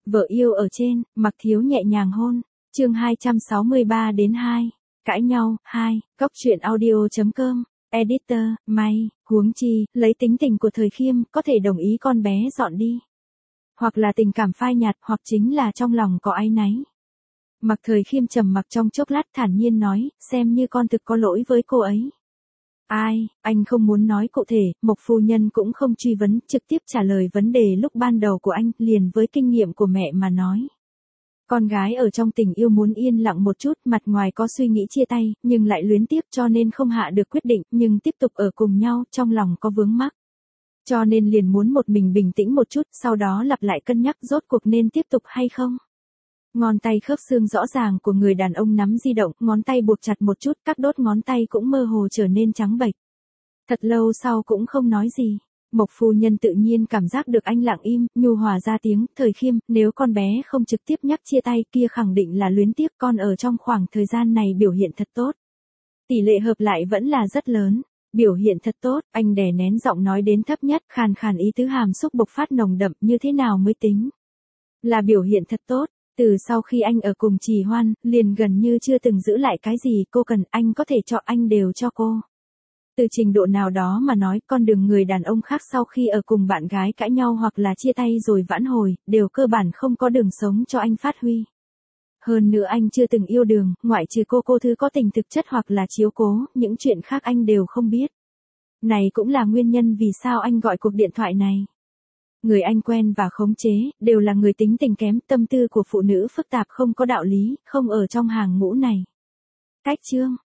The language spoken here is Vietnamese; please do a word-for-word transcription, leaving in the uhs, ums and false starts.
Vợ yêu ở trên, Mặc Thiếu nhẹ nhàng hôn. Chương hai trăm sáu mươi ba đến hai. Cãi nhau, hai. Góc truyện audio chấm com. Editor, May, huống chi, lấy tính tình của Thời Khiêm, có thể đồng ý con bé dọn đi. Hoặc là tình cảm phai nhạt, hoặc chính là trong lòng có áy náy. Mặc Thời Khiêm trầm mặc trong chốc lát thản nhiên nói, xem như con thực có lỗi với cô ấy. Ai, anh không muốn nói cụ thể, Mộc phu nhân cũng không truy vấn, trực tiếp trả lời vấn đề lúc ban đầu của anh, liền với kinh nghiệm của mẹ mà nói. Con gái ở trong tình yêu muốn yên lặng một chút, mặt ngoài có suy nghĩ chia tay, nhưng lại luyến tiếc cho nên không hạ được quyết định, nhưng tiếp tục ở cùng nhau, trong lòng có vướng mắc. Cho nên liền muốn một mình bình tĩnh một chút, sau đó lặp lại cân nhắc rốt cuộc nên tiếp tục hay không. Ngón tay khớp xương rõ ràng của người đàn ông nắm di động, ngón tay buộc chặt một chút, các đốt ngón tay cũng mơ hồ trở nên trắng bệch. Thật lâu sau cũng không nói gì. Mộc phu nhân tự nhiên cảm giác được anh lặng im, nhu hòa ra tiếng, Thời Khiêm, nếu con bé không trực tiếp nhắc chia tay kia khẳng định là luyến tiếc, con ở trong khoảng thời gian này biểu hiện thật tốt. Tỷ lệ hợp lại vẫn là rất lớn. Biểu hiện thật tốt, anh đè nén giọng nói đến thấp nhất, khàn khàn ý tứ hàm xúc bộc phát nồng đậm, như thế nào mới tính là biểu hiện thật tốt. Từ sau khi anh ở cùng Trì Hoan, liền gần như chưa từng giữ lại cái gì cô cần, anh có thể cho anh đều cho cô. Từ trình độ nào đó mà nói, con đường người đàn ông khác sau khi ở cùng bạn gái cãi nhau hoặc là chia tay rồi vãn hồi, đều cơ bản không có đường sống cho anh phát huy. Hơn nữa anh chưa từng yêu đường, ngoại trừ cô cô thứ có tình thực chất hoặc là chiếu cố, những chuyện khác anh đều không biết. Này cũng là nguyên nhân vì sao anh gọi cuộc điện thoại này. Người anh quen và khống chế, đều là người tính tình kém, tâm tư của phụ nữ phức tạp không có đạo lý, không ở trong hàng ngũ này. Cách chương,